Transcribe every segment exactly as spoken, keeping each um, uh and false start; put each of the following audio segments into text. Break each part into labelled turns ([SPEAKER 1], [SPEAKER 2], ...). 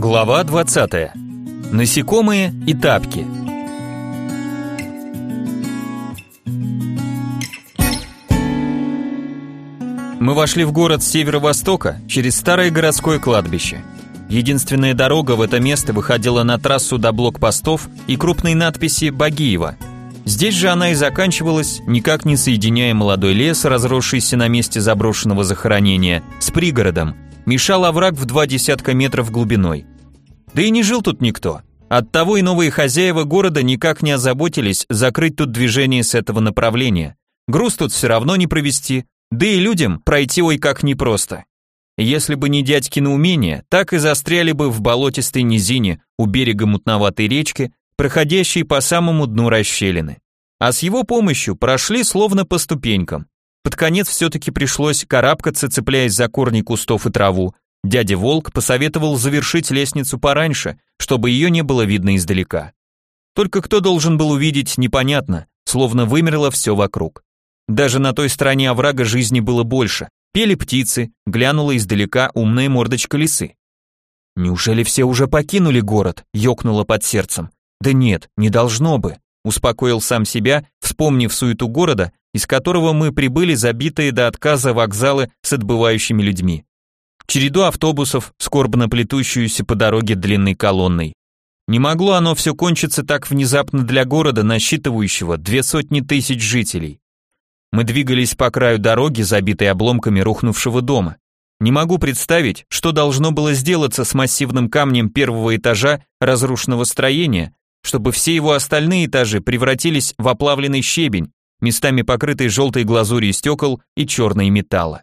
[SPEAKER 1] Глава двадцатая. Насекомые и тапки. Мы вошли в город с северо-востока через старое городское кладбище. Единственная дорога в это место выходила на трассу до блокпостов и крупной надписи «Багиево». Здесь же она и заканчивалась, никак не соединяя молодой лес, разросшийся на месте заброшенного захоронения, с пригородом, мешал овраг в два десятка метров глубиной. Да и не жил тут никто. Оттого и новые хозяева города никак не озаботились закрыть тут движение с этого направления. Груз тут все равно не провести, да и людям пройти ой как непросто. Если бы не дядькино умение, так и застряли бы в болотистой низине у берега мутноватой речки, проходящей по самому дну расщелины. А с его помощью прошли словно по ступенькам. Под конец все-таки пришлось карабкаться, цепляясь за корни кустов и траву. Дядя Волк посоветовал завершить лестницу пораньше, чтобы ее не было видно издалека. Только кто должен был увидеть, непонятно, словно вымерло все вокруг. Даже на той стороне оврага жизни было больше. Пели птицы, глянула издалека умная мордочка лисы. «Неужели все уже покинули город?» — ёкнуло под сердцем. «Да нет, не должно бы», — успокоил сам себя, вспомнив суету города, из которого мы прибыли забитые до отказа вокзалы с отбывающими людьми. Череду автобусов, скорбно плетущуюся по дороге длинной колонной. Не могло оно все кончиться так внезапно для города, насчитывающего две сотни тысяч жителей. Мы двигались по краю дороги, забитой обломками рухнувшего дома. Не могу представить, что должно было сделаться с массивным камнем первого этажа разрушенного строения, чтобы все его остальные этажи превратились в оплавленный щебень, местами покрытый желтой глазурью стекол и черной металла.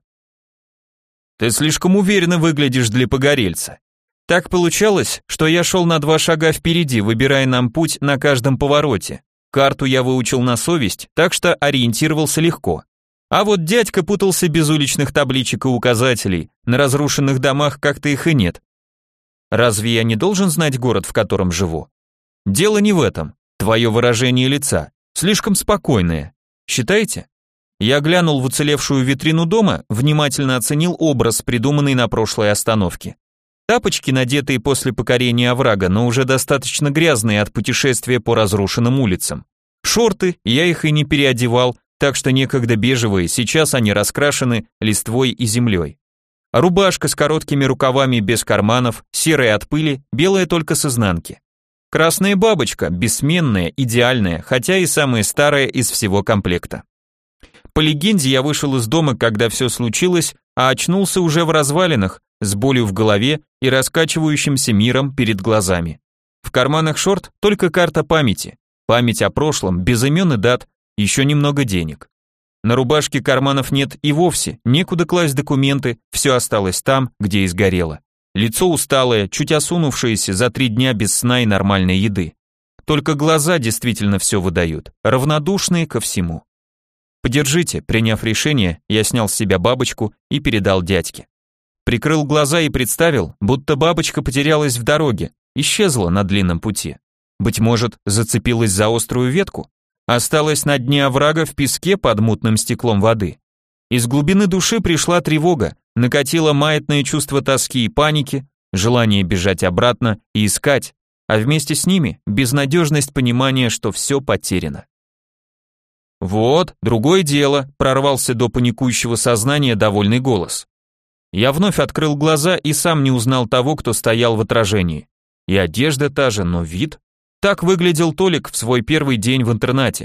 [SPEAKER 1] «Ты слишком уверенно выглядишь для погорельца». Так получалось, что я шел на два шага впереди, выбирая нам путь на каждом повороте. Карту я выучил на совесть, так что ориентировался легко. А вот дядька путался без уличных табличек и указателей, на разрушенных домах как-то их и нет. Разве я не должен знать город, в котором живу? Дело не в этом. Твое выражение лица слишком спокойное. Считаете? Я глянул в уцелевшую витрину дома, внимательно оценил образ, придуманный на прошлой остановке. Тапочки, надетые после покорения оврага, но уже достаточно грязные от путешествия по разрушенным улицам. Шорты, я их и не переодевал, так что некогда бежевые, сейчас они раскрашены листвой и землей. Рубашка с короткими рукавами без карманов, серая от пыли, белая только с изнанки. Красная бабочка, бессменная, идеальная, хотя и самая старая из всего комплекта. По легенде, я вышел из дома, когда все случилось, а очнулся уже в развалинах, с болью в голове и раскачивающимся миром перед глазами. В карманах шорт только карта памяти, память о прошлом, без имен и дат, еще немного денег. На рубашке карманов нет и вовсе, некуда класть документы, все осталось там, где и сгорело. Лицо усталое, чуть осунувшееся за три дня без сна и нормальной еды. Только глаза действительно все выдают, равнодушные ко всему. «Подержите», приняв решение, я снял с себя бабочку и передал дядьке. Прикрыл глаза и представил, будто бабочка потерялась в дороге, исчезла на длинном пути. Быть может, зацепилась за острую ветку, осталась на дне оврага в песке под мутным стеклом воды. Из глубины души пришла тревога, накатило маятное чувство тоски и паники, желание бежать обратно и искать, а вместе с ними безнадежность понимания, что все потеряно. «Вот, другое дело», прорвался до паникующего сознания довольный голос. Я вновь открыл глаза и сам не узнал того, кто стоял в отражении. И одежда та же, но вид. Так выглядел Толик в свой первый день в интернате.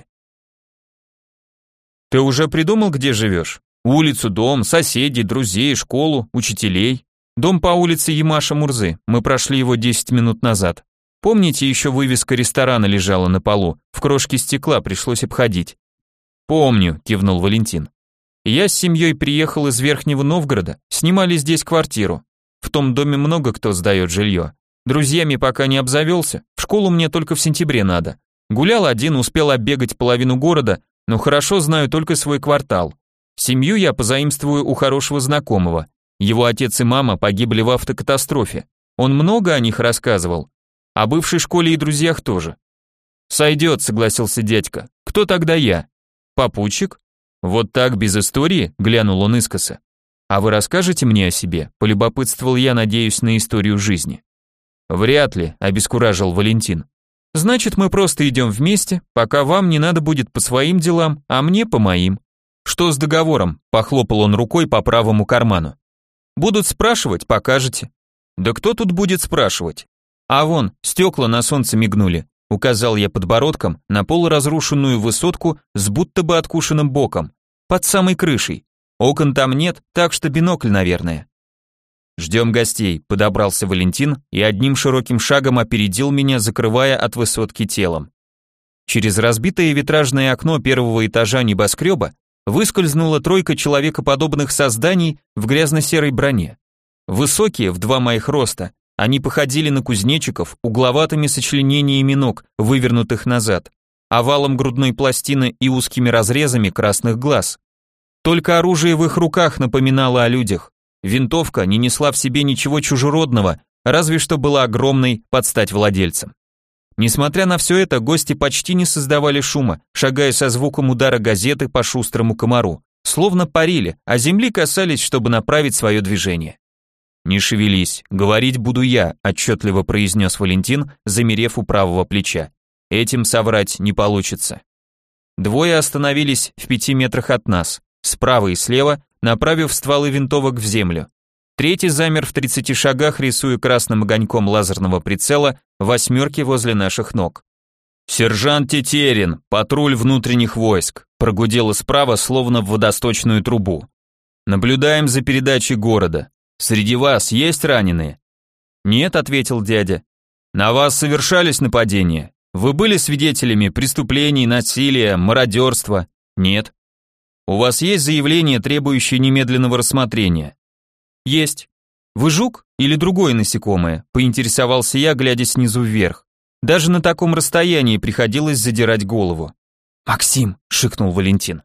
[SPEAKER 1] «Ты уже придумал, где живешь? Улицу, дом, соседей, друзей, школу, учителей?» «Дом по улице Ямаша Мурзы, мы прошли его десять минут назад. Помните, еще вывеска ресторана лежала на полу, в крошке стекла пришлось обходить?» «Помню», кивнул Валентин. «Я с семьей приехал из Верхнего Новгорода, снимали здесь квартиру. В том доме много кто сдает жилье. Друзьями пока не обзавелся, в школу мне только в сентябре надо. Гулял один, успел оббегать половину города, но хорошо знаю только свой квартал. Семью я позаимствую у хорошего знакомого. Его отец и мама погибли в автокатастрофе. Он много о них рассказывал. О бывшей школе и друзьях тоже». «Сойдет», согласился дядька. «Кто тогда я?» «Попутчик?» «Вот так, без истории?» — глянул он искоса. «А вы расскажете мне о себе?» — полюбопытствовал я, надеюсь на историю жизни. Вряд ли, обескуражил Валентин. Значит, мы просто идем вместе, пока вам не надо будет по своим делам, а мне по моим. Что с договором? Похлопал он рукой по правому карману. Будут спрашивать, покажете. Да кто тут будет спрашивать? А вон, стекла на солнце мигнули, указал я подбородком на полуразрушенную высотку с будто бы откушенным боком, под самой крышей. Окон там нет, так что бинокль, наверное. Ждем гостей, подобрался Валентин и одним широким шагом опередил меня, закрывая от высотки телом. Через разбитое витражное окно первого этажа небоскреба выскользнула тройка человекоподобных созданий в грязно-серой броне. Высокие, в два моих роста, они походили на кузнечиков угловатыми сочленениями ног, вывернутых назад, овалом грудной пластины и узкими разрезами красных глаз. Только оружие в их руках напоминало о людях. Винтовка не несла в себе ничего чужеродного, разве что была огромной под стать владельцам. Несмотря на все это, гости почти не создавали шума, шагая со звуком удара газеты по шустрому комару, словно парили, а земли касались, чтобы направить свое движение. «Не шевелись, говорить буду я», отчетливо произнес Валентин, замерев у правого плеча. «Этим соврать не получится». Двое остановились в пяти метрах от нас, справа и слева, направив стволы винтовок в землю. Третий замер в тридцати шагах, рисуя красным огоньком лазерного прицела восьмерки возле наших ног. «Сержант Тетерин, патруль внутренних войск», прогудело справа, словно в водосточную трубу. «Наблюдаем за передачей города. Среди вас есть раненые?» «Нет», ответил дядя. «На вас совершались нападения? Вы были свидетелями преступлений, насилия, мародерства?» «Нет». «У вас есть заявление, требующее немедленного рассмотрения?» «Есть». «Вы жук или другое насекомое?» поинтересовался я, глядя снизу вверх. Даже на таком расстоянии приходилось задирать голову. «Максим», — шикнул Валентин.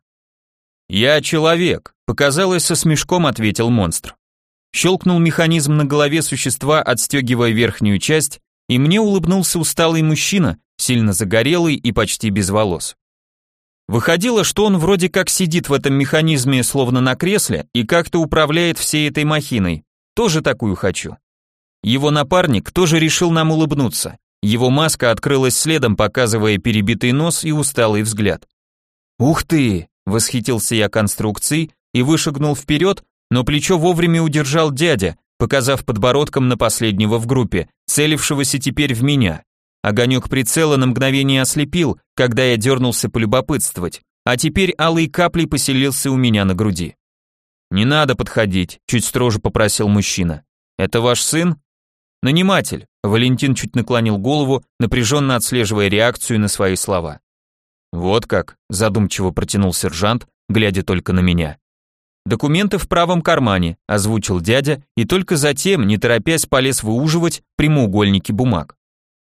[SPEAKER 1] «Я человек», — показалось, со смешком ответил монстр. Щелкнул механизм на голове существа, отстегивая верхнюю часть, и мне улыбнулся усталый мужчина, сильно загорелый и почти без волос. Выходило, что он вроде как сидит в этом механизме, словно на кресле, и как-то управляет всей этой махиной. Тоже такую хочу. Его напарник тоже решил нам улыбнуться. Его маска открылась следом, показывая перебитый нос и усталый взгляд. «Ух ты!» — восхитился я конструкцией и вышагнул вперед, но плечо вовремя удержал дядя, показав подбородком на последнего в группе, целившегося теперь в меня. Огонек прицела на мгновение ослепил, когда я дернулся полюбопытствовать, а теперь алой каплей поселился у меня на груди. «Не надо подходить», — чуть строже попросил мужчина. «Это ваш сын?» «Наниматель», — Валентин чуть наклонил голову, напряженно отслеживая реакцию на свои слова. «Вот как», — задумчиво протянул сержант, глядя только на меня. «Документы в правом кармане», — озвучил дядя, и только затем, не торопясь, полез выуживать прямоугольники бумаг.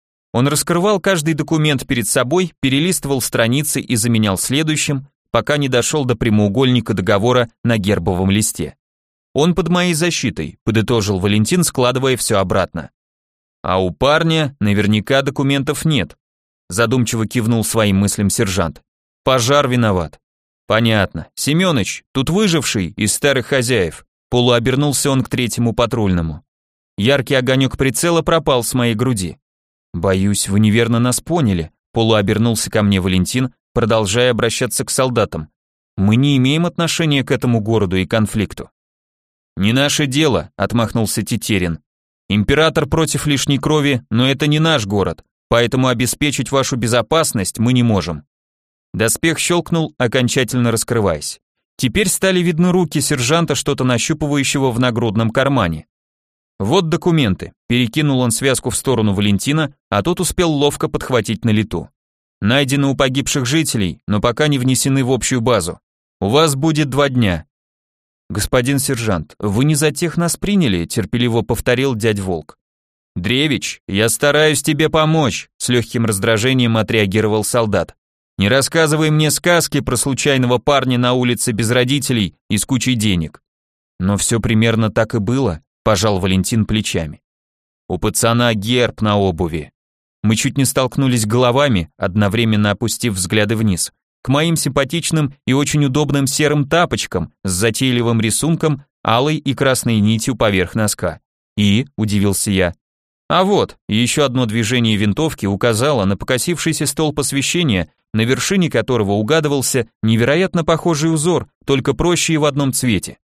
[SPEAKER 1] Он раскрывал каждый документ перед собой, перелистывал страницы и заменял следующим, пока не дошел до прямоугольника договора на гербовом листе. «Он под моей защитой», — подытожил Валентин, складывая все обратно. «А у парня наверняка документов нет», — задумчиво кивнул своим мыслям сержант. «Пожар виноват». «Понятно. Семёныч, тут выживший из старых хозяев», — полуобернулся он к третьему патрульному. Яркий огонек прицела пропал с моей груди. «Боюсь, вы неверно нас поняли», — полуобернулся ко мне Валентин, продолжая обращаться к солдатам. «Мы не имеем отношения к этому городу и конфликту». «Не наше дело», — отмахнулся Тетерин. «Император против лишней крови, но это не наш город, поэтому обеспечить вашу безопасность мы не можем». Доспех щелкнул, окончательно раскрываясь. Теперь стали видны руки сержанта, что-то нащупывающего в нагрудном кармане. «Вот документы», — перекинул он связку в сторону Валентина, а тот успел ловко подхватить на лету. «Найдены у погибших жителей, но пока не внесены в общую базу. У вас будет два дня». «Господин сержант, вы не за тех нас приняли», — терпеливо повторил дядь Волк. «Древич, я стараюсь тебе помочь», — с легким раздражением отреагировал солдат. «Не рассказывай мне сказки про случайного парня на улице без родителей и с кучей денег». «Но все примерно так и было», — пожал Валентин плечами. «У пацана герб на обуви». Мы чуть не столкнулись головами, одновременно опустив взгляды вниз, к моим симпатичным и очень удобным серым тапочкам с затейливым рисунком, алой и красной нитью поверх носка. «И?» – удивился я. А вот, еще одно движение винтовки указало на покосившийся столб освещения, на вершине которого угадывался невероятно похожий узор, только проще и в одном цвете.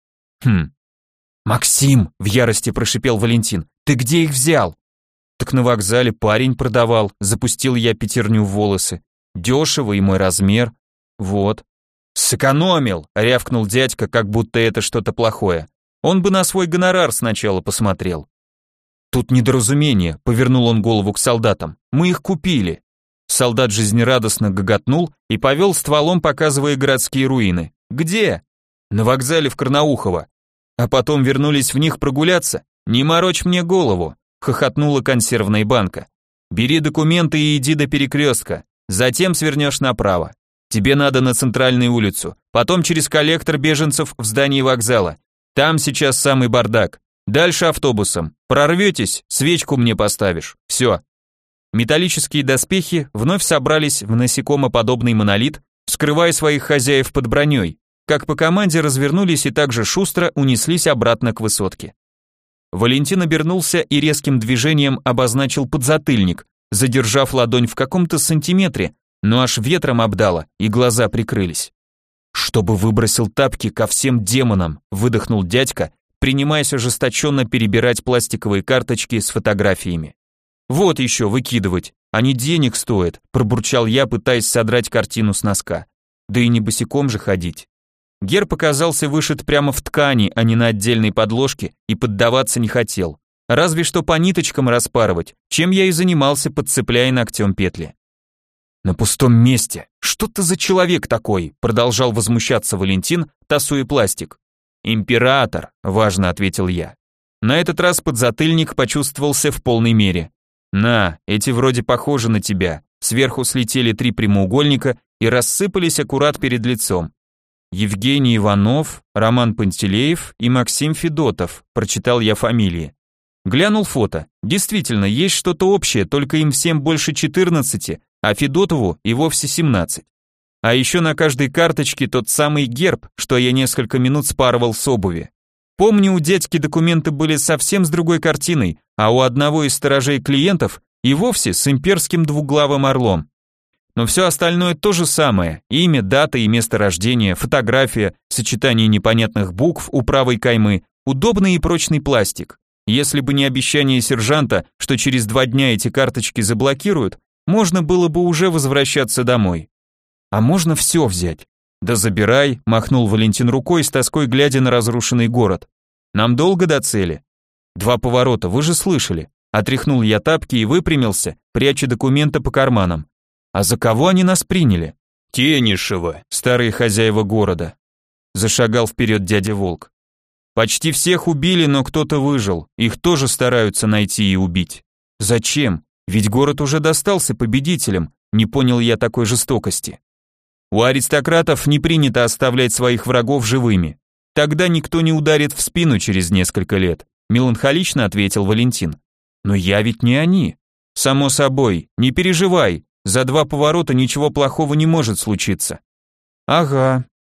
[SPEAKER 1] Хм. «Максим!» — в ярости прошипел Валентин. «Ты где их взял?» «Так на вокзале парень продавал», — запустил я пятерню в волосы. «Дешево и мой размер. Вот». «Сэкономил!» — рявкнул дядька, как будто это что-то плохое. Он бы на свой гонорар сначала посмотрел. «Тут недоразумение», — повернул он голову к солдатам. «Мы их купили». Солдат жизнерадостно гоготнул и повел стволом, показывая городские руины. «Где?» «На вокзале в Карнаухово». «А потом вернулись в них прогуляться? Не морочь мне голову», — хохотнула консервная банка. «Бери документы и иди до перекрестка. Затем свернешь направо. Тебе надо на центральную улицу, потом через коллектор беженцев в здании вокзала. Там сейчас самый бардак. Дальше автобусом. Прорветесь, свечку мне поставишь. Все». Металлические доспехи вновь собрались в насекомоподобный монолит, скрывая своих хозяев под броней. Как по команде развернулись и также шустро унеслись обратно к высотке. Валентин обернулся и резким движением обозначил подзатыльник, задержав ладонь в каком-то сантиметре, но аж ветром обдало, и глаза прикрылись. «Чтобы выбросил тапки ко всем демонам», выдохнул дядька, принимаясь ожесточенно перебирать пластиковые карточки с фотографиями. «Вот еще выкидывать, они денег стоят», пробурчал я, пытаясь содрать картину с носка. «Да и не босиком же ходить». Герб оказался вышит прямо в ткани, а не на отдельной подложке, и поддаваться не хотел. Разве что по ниточкам распарывать, чем я и занимался, подцепляя ногтем петли. «На пустом месте! Что ты за человек такой?» продолжал возмущаться Валентин, тасуя пластик. «Император», важно ответил я. На этот раз подзатыльник почувствовался в полной мере. «На, эти вроде похожи на тебя». Сверху слетели три прямоугольника и рассыпались аккурат перед лицом. «Евгений Иванов, Роман Пантелеев и Максим Федотов», прочитал я фамилии. Глянул фото. Действительно, есть что-то общее, только им всем больше четырнадцати, а Федотову и вовсе семнадцать. А еще на каждой карточке тот самый герб, что я несколько минут спарывал с обуви. Помню, у дядьки документы были совсем с другой картиной, а у одного из сторожей клиентов и вовсе с имперским двуглавым орлом. Но все остальное то же самое: имя, дата и место рождения, фотография, сочетание непонятных букв у правой каймы, удобный и прочный пластик. Если бы не обещание сержанта, что через два дня эти карточки заблокируют, можно было бы уже возвращаться домой. А можно все взять. Да забирай, махнул Валентин рукой, с тоской глядя на разрушенный город. Нам долго до цели? Два поворота, вы же слышали. Отряхнул я тапки и выпрямился, пряча документы по карманам. А за кого они нас приняли? Тенишева, старые хозяева города. Зашагал вперед дядя Волк. Почти всех убили, но кто-то выжил. Их тоже стараются найти и убить. Зачем? Ведь город уже достался победителям. Не понял я такой жестокости. У аристократов не принято оставлять своих врагов живыми. Тогда никто не ударит в спину через несколько лет, меланхолично ответил Валентин. Но я ведь не они. Само собой, не переживай. За два поворота ничего плохого не может случиться. Ага,